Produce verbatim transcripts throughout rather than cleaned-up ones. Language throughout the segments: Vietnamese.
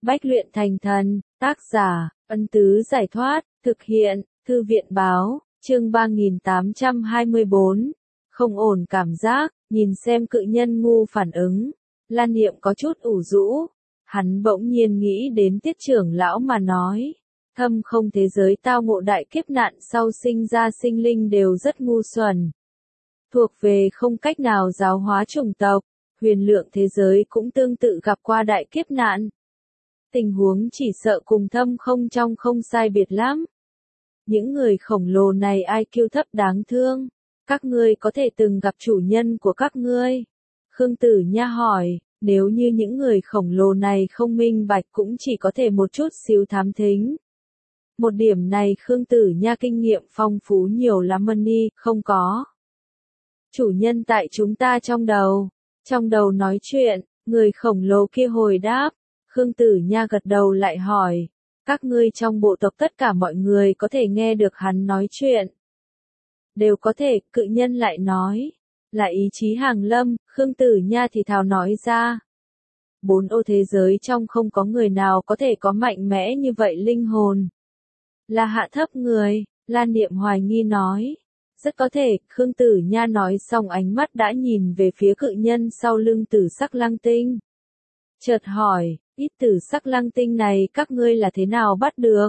Bách luyện thành thần, tác giả, Ân Tứ Giải Thoát, thực hiện, Thư viện Báo, chương ba nghìn tám trăm hai mươi bốn. Không ổn cảm giác, nhìn xem cự nhân ngu phản ứng. Lan Niệm có chút ủ rũ. Hắn bỗng nhiên nghĩ đến Tiết trưởng lão mà nói. Thâm không thế giới tao ngộ đại kiếp nạn sau sinh ra sinh linh đều rất ngu xuẩn. Thuộc về không cách nào giáo hóa chủng tộc. Huyền lượng thế giới cũng tương tự gặp qua đại kiếp nạn. Tình huống chỉ sợ cùng thâm không trong không sai biệt lắm. Những người khổng lồ này i kiu thấp đáng thương. Các ngươi có thể từng gặp chủ nhân của các ngươi. Khương Tử Nha hỏi, nếu như những người khổng lồ này không minh bạch cũng chỉ có thể một chút xíu thám thính. Một điểm này Khương Tử Nha kinh nghiệm phong phú nhiều lắm Mani, không có. Chủ nhân tại chúng ta trong đầu. Trong đầu nói chuyện, người khổng lồ kia hồi đáp. Khương Tử Nha gật đầu lại hỏi, các ngươi trong bộ tộc tất cả mọi người có thể nghe được hắn nói chuyện. Đều có thể, cự nhân lại nói. Là ý chí hàng lâm, Khương Tử Nha thì thào nói ra. Bốn ô thế giới trong không có người nào có thể có mạnh mẽ như vậy linh hồn. Là hạ thấp người, Lan Niệm hoài nghi nói. Rất có thể, Khương Tử Nha nói xong ánh mắt đã nhìn về phía cự nhân sau lưng Tử Sắc Lăng Tinh. Chợt hỏi, ít Tử Sắc Lăng Tinh này các ngươi là thế nào bắt được?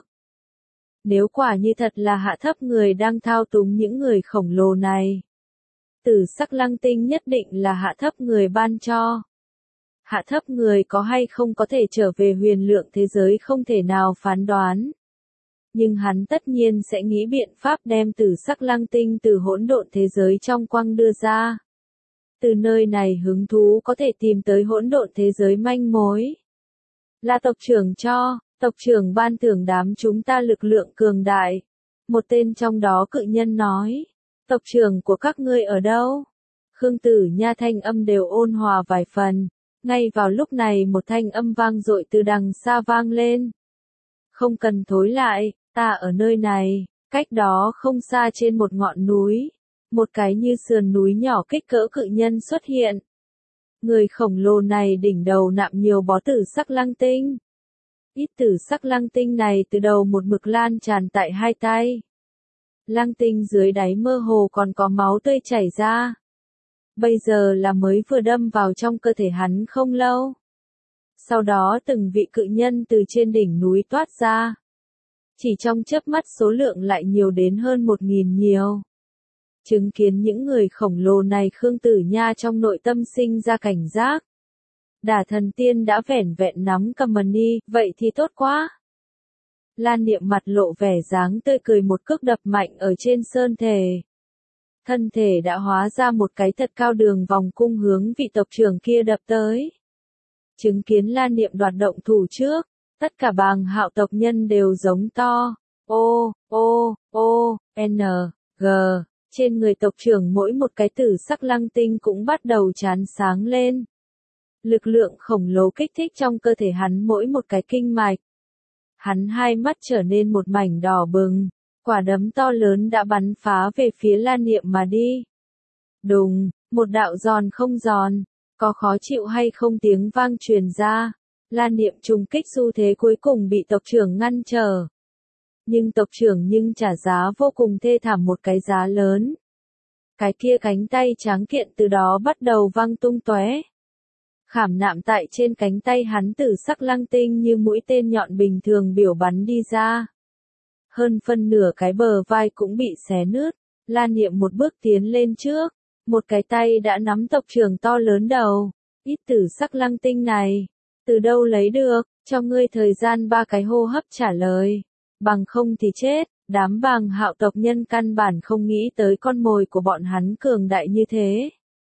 Nếu quả như thật là hạ thấp người đang thao túng những người khổng lồ này. Tử Sắc Lăng Tinh nhất định là hạ thấp người ban cho. Hạ thấp người có hay không có thể trở về huyền lượng thế giới không thể nào phán đoán. Nhưng hắn tất nhiên sẽ nghĩ biện pháp đem Tử Sắc Lăng Tinh từ hỗn độn thế giới trong quăng đưa ra. Từ nơi này hứng thú có thể tìm tới hỗn độn thế giới manh mối. Là tộc trưởng cho, tộc trưởng ban thưởng đám chúng ta lực lượng cường đại. Một tên trong đó cự nhân nói, tộc trưởng của các ngươi ở đâu? Khương Tử Nha thanh âm đều ôn hòa vài phần. Ngay vào lúc này một thanh âm vang dội từ đằng xa vang lên. Không cần thối lại, ta ở nơi này, cách đó không xa trên một ngọn núi. Một cái như sườn núi nhỏ kích cỡ cự nhân xuất hiện. Người khổng lồ này đỉnh đầu nạm nhiều bó Tử Sắc Lăng Tinh. Ít Tử Sắc Lăng Tinh này từ đầu một mực lan tràn tại hai tay. Lăng tinh dưới đáy mơ hồ còn có máu tươi chảy ra. Bây giờ là mới vừa đâm vào trong cơ thể hắn không lâu. Sau đó từng vị cự nhân từ trên đỉnh núi toát ra. Chỉ trong chớp mắt số lượng lại nhiều đến hơn một nghìn nhiều. Chứng kiến những người khổng lồ này Khương Tử Nha trong nội tâm sinh ra cảnh giác. Đả Thần Tiên đã vẻn vẹn nắm cầm Mani, vậy thì tốt quá. Lan Niệm mặt lộ vẻ dáng tươi cười một cước đập mạnh ở trên sơn thể. Thân thể đã hóa ra một cái thật cao đường vòng cung hướng vị tộc trưởng kia đập tới. Chứng kiến Lan Niệm đoạt động thủ trước, tất cả bàng hạo tộc nhân đều giống to. O, O, O, N, G. Trên người tộc trưởng mỗi một cái Tử Sắc Lăng Tinh cũng bắt đầu chán sáng lên. Lực lượng khổng lồ kích thích trong cơ thể hắn mỗi một cái kinh mạch. Hắn hai mắt trở nên một mảnh đỏ bừng, quả đấm to lớn đã bắn phá về phía Lan Niệm mà đi. Đùng, một đạo giòn không giòn, có khó chịu hay không tiếng vang truyền ra. Lan Niệm trùng kích xu thế cuối cùng bị tộc trưởng ngăn trở. Nhưng tộc trưởng nhưng trả giá vô cùng thê thảm một cái giá lớn. Cái kia cánh tay tráng kiện từ đó bắt đầu văng tung tóe. Khảm nạm tại trên cánh tay hắn Tử Sắc Lăng Tinh như mũi tên nhọn bình thường biểu bắn đi ra. Hơn phân nửa cái bờ vai cũng bị xé nứt. Lan Niệm một bước tiến lên trước. Một cái tay đã nắm tộc trưởng to lớn đầu. Ít Tử Sắc Lăng Tinh này. Từ đâu lấy được, cho ngươi thời gian ba cái hô hấp trả lời. Bằng không thì chết, đám bàng hạo tộc nhân căn bản không nghĩ tới con mồi của bọn hắn cường đại như thế.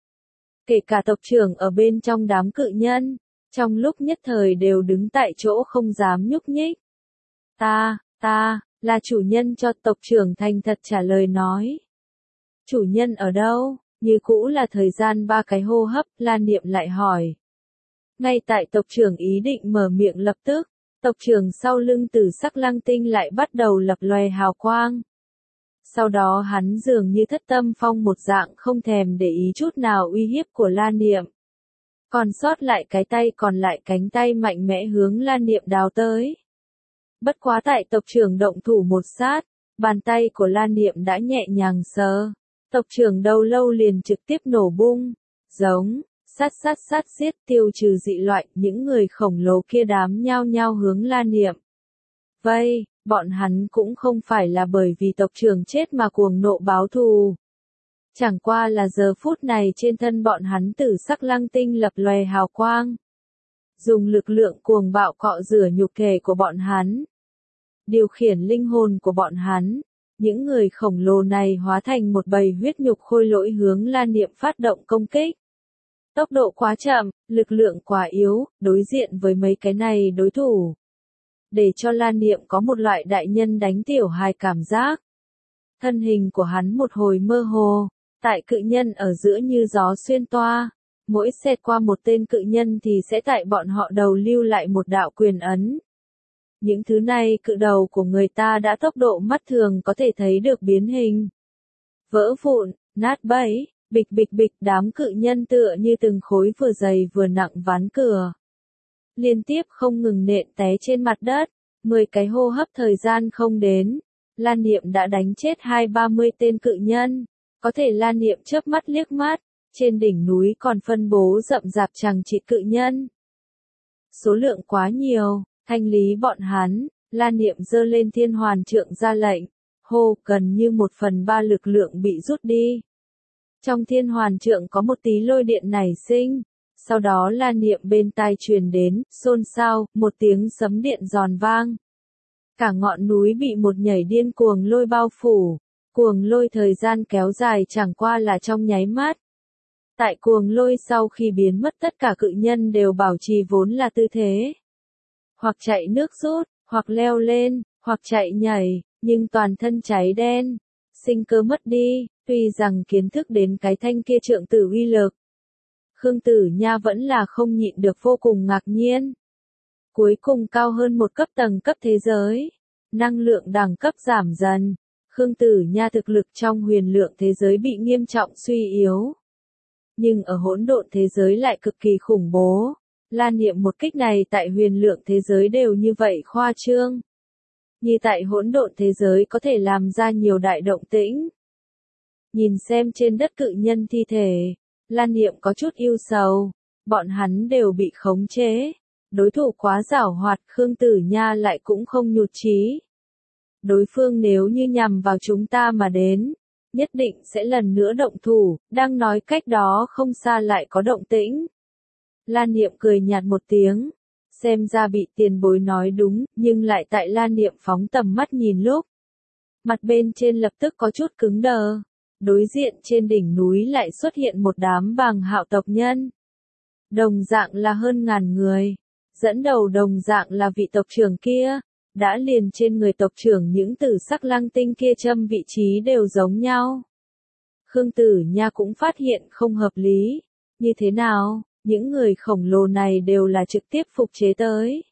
Kể cả tộc trưởng ở bên trong đám cự nhân, trong lúc nhất thời đều đứng tại chỗ không dám nhúc nhích. Ta, ta, là chủ nhân cho tộc trưởng thành thật trả lời nói. Chủ nhân ở đâu? Như cũ là thời gian ba cái hô hấp, Lan Niệm lại hỏi. Ngay tại tộc trưởng ý định mở miệng lập tức, tộc trưởng sau lưng Tử Sắc Lăng Tinh lại bắt đầu lập lòe hào quang. Sau đó hắn dường như thất tâm phong một dạng không thèm để ý chút nào uy hiếp của Lan Niệm. Còn sót lại cái tay còn lại cánh tay mạnh mẽ hướng Lan Niệm đào tới. Bất quá tại tộc trưởng động thủ một sát, bàn tay của Lan Niệm đã nhẹ nhàng sờ. Tộc trưởng đầu lâu liền trực tiếp nổ bung, giống, sát sát sát giết tiêu trừ dị loại, những người khổng lồ kia đám nhao nhao hướng Lan Niệm. Vây, bọn hắn cũng không phải là bởi vì tộc trưởng chết mà cuồng nộ báo thù. Chẳng qua là giờ phút này trên thân bọn hắn tử sắc lăng tinh lập lòe hào quang. Dùng lực lượng cuồng bạo cọ rửa nhục thể của bọn hắn. Điều khiển linh hồn của bọn hắn. Những người khổng lồ này hóa thành một bầy huyết nhục khôi lỗi hướng Lan Niệm phát động công kích. Tốc độ quá chậm, lực lượng quá yếu, đối diện với mấy cái này đối thủ. Để cho Lan Niệm có một loại đại nhân đánh tiểu hài cảm giác. Thân hình của hắn một hồi mơ hồ, tại cự nhân ở giữa như gió xuyên toa. Mỗi xẹt qua một tên cự nhân thì sẽ tại bọn họ đầu lưu lại một đạo quyền ấn. Những thứ này cự đầu của người ta đã tốc độ mắt thường có thể thấy được biến hình. Vỡ vụn, nát bấy, bịch bịch bịch đám cự nhân tựa như từng khối vừa dày vừa nặng ván cửa. Liên tiếp không ngừng nện té trên mặt đất, mười cái hô hấp thời gian không đến. Lan Niệm đã đánh chết hai ba mươi tên cự nhân. Có thể Lan Niệm chớp mắt liếc mắt, trên đỉnh núi còn phân bố rậm rạp chằng chịt cự nhân. Số lượng quá nhiều, thanh lý bọn hắn, Lan Niệm giơ lên thiên hoàn trượng ra lệnh, hô gần như một phần ba lực lượng bị rút đi. Trong thiên hoàn trượng có một tí lôi điện nảy sinh, sau đó Lan Niệm bên tai truyền đến, xôn xao, một tiếng sấm điện giòn vang. Cả ngọn núi bị một nhảy điên cuồng lôi bao phủ. Cuồng lôi thời gian kéo dài chẳng qua là trong nháy mắt. Tại cuồng lôi sau khi biến mất tất cả cự nhân đều bảo trì vốn là tư thế. Hoặc chạy nước rút, hoặc leo lên, hoặc chạy nhảy, nhưng toàn thân cháy đen. Sinh cơ mất đi, tuy rằng kiến thức đến cái thanh kia trượng tử uy lực. Khương Tử Nha vẫn là không nhịn được vô cùng ngạc nhiên. Cuối cùng cao hơn một cấp tầng cấp thế giới. Năng lượng đẳng cấp giảm dần. Khương Tử Nha thực lực trong huyền lượng thế giới bị nghiêm trọng suy yếu. Nhưng ở hỗn độn thế giới lại cực kỳ khủng bố. Lan Niệm một kích này tại huyền lượng thế giới đều như vậy khoa trương. Như tại hỗn độn thế giới có thể làm ra nhiều đại động tĩnh. Nhìn xem trên đất cự nhân thi thể, Lan Niệm có chút ưu sầu. Bọn hắn đều bị khống chế. Đối thủ quá giảo hoạt, Khương Tử Nha lại cũng không nhụt chí. Đối phương nếu như nhằm vào chúng ta mà đến, nhất định sẽ lần nữa động thủ, đang nói cách đó không xa lại có động tĩnh. Lan Niệm cười nhạt một tiếng, xem ra bị tiền bối nói đúng, nhưng lại tại Lan Niệm phóng tầm mắt nhìn lúc. Mặt bên trên lập tức có chút cứng đờ, đối diện trên đỉnh núi lại xuất hiện một đám Bàng Hạo tộc nhân. Đồng dạng là hơn ngàn người, dẫn đầu đồng dạng là vị tộc trưởng kia. Đã liền trên người tộc trưởng những tử sắc lăng tinh kia châm vị trí đều giống nhau. Khương Tử Nha cũng phát hiện không hợp lý. Như thế nào, những người khổng lồ này đều là trực tiếp phục chế tới.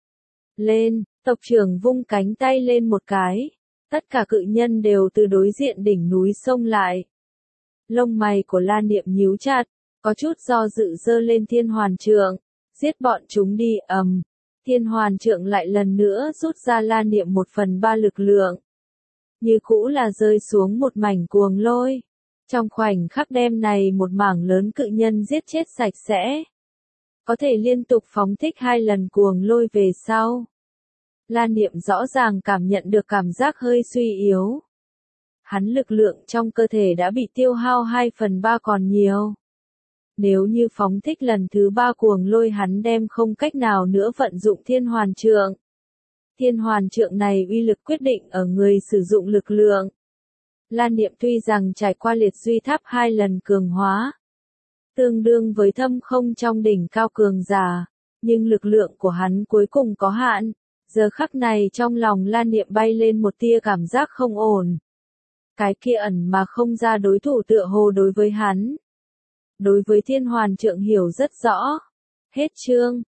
Lên, tộc trưởng vung cánh tay lên một cái. Tất cả cự nhân đều từ đối diện đỉnh núi xông lại. Lông mày của Lan Niệm nhíu chặt, có chút do dự giơ lên thiên hoàn trượng. Giết bọn chúng đi, ầm. Thiên hoàn trượng lại lần nữa rút ra Lan Niệm một phần ba lực lượng. Như cũ là rơi xuống một mảnh cuồng lôi. Trong khoảnh khắc đêm này một mảng lớn cự nhân giết chết sạch sẽ. Có thể liên tục phóng thích hai lần cuồng lôi về sau. Lan Niệm rõ ràng cảm nhận được cảm giác hơi suy yếu. Hắn lực lượng trong cơ thể đã bị tiêu hao hai phần ba còn nhiều. Nếu như phóng thích lần thứ ba cuồng lôi hắn đem không cách nào nữa vận dụng thiên hoàn trượng. Thiên hoàn trượng này uy lực quyết định ở người sử dụng lực lượng. Lan Niệm tuy rằng trải qua liệt duy tháp hai lần cường hóa. Tương đương với thâm không trong đỉnh cao cường giả. Nhưng lực lượng của hắn cuối cùng có hạn. Giờ khắc này trong lòng Lan Niệm bay lên một tia cảm giác không ổn. Cái kia ẩn mà không ra đối thủ tựa hồ đối với hắn. Đối với thiên hoàn trượng hiểu rất rõ. Hết chương.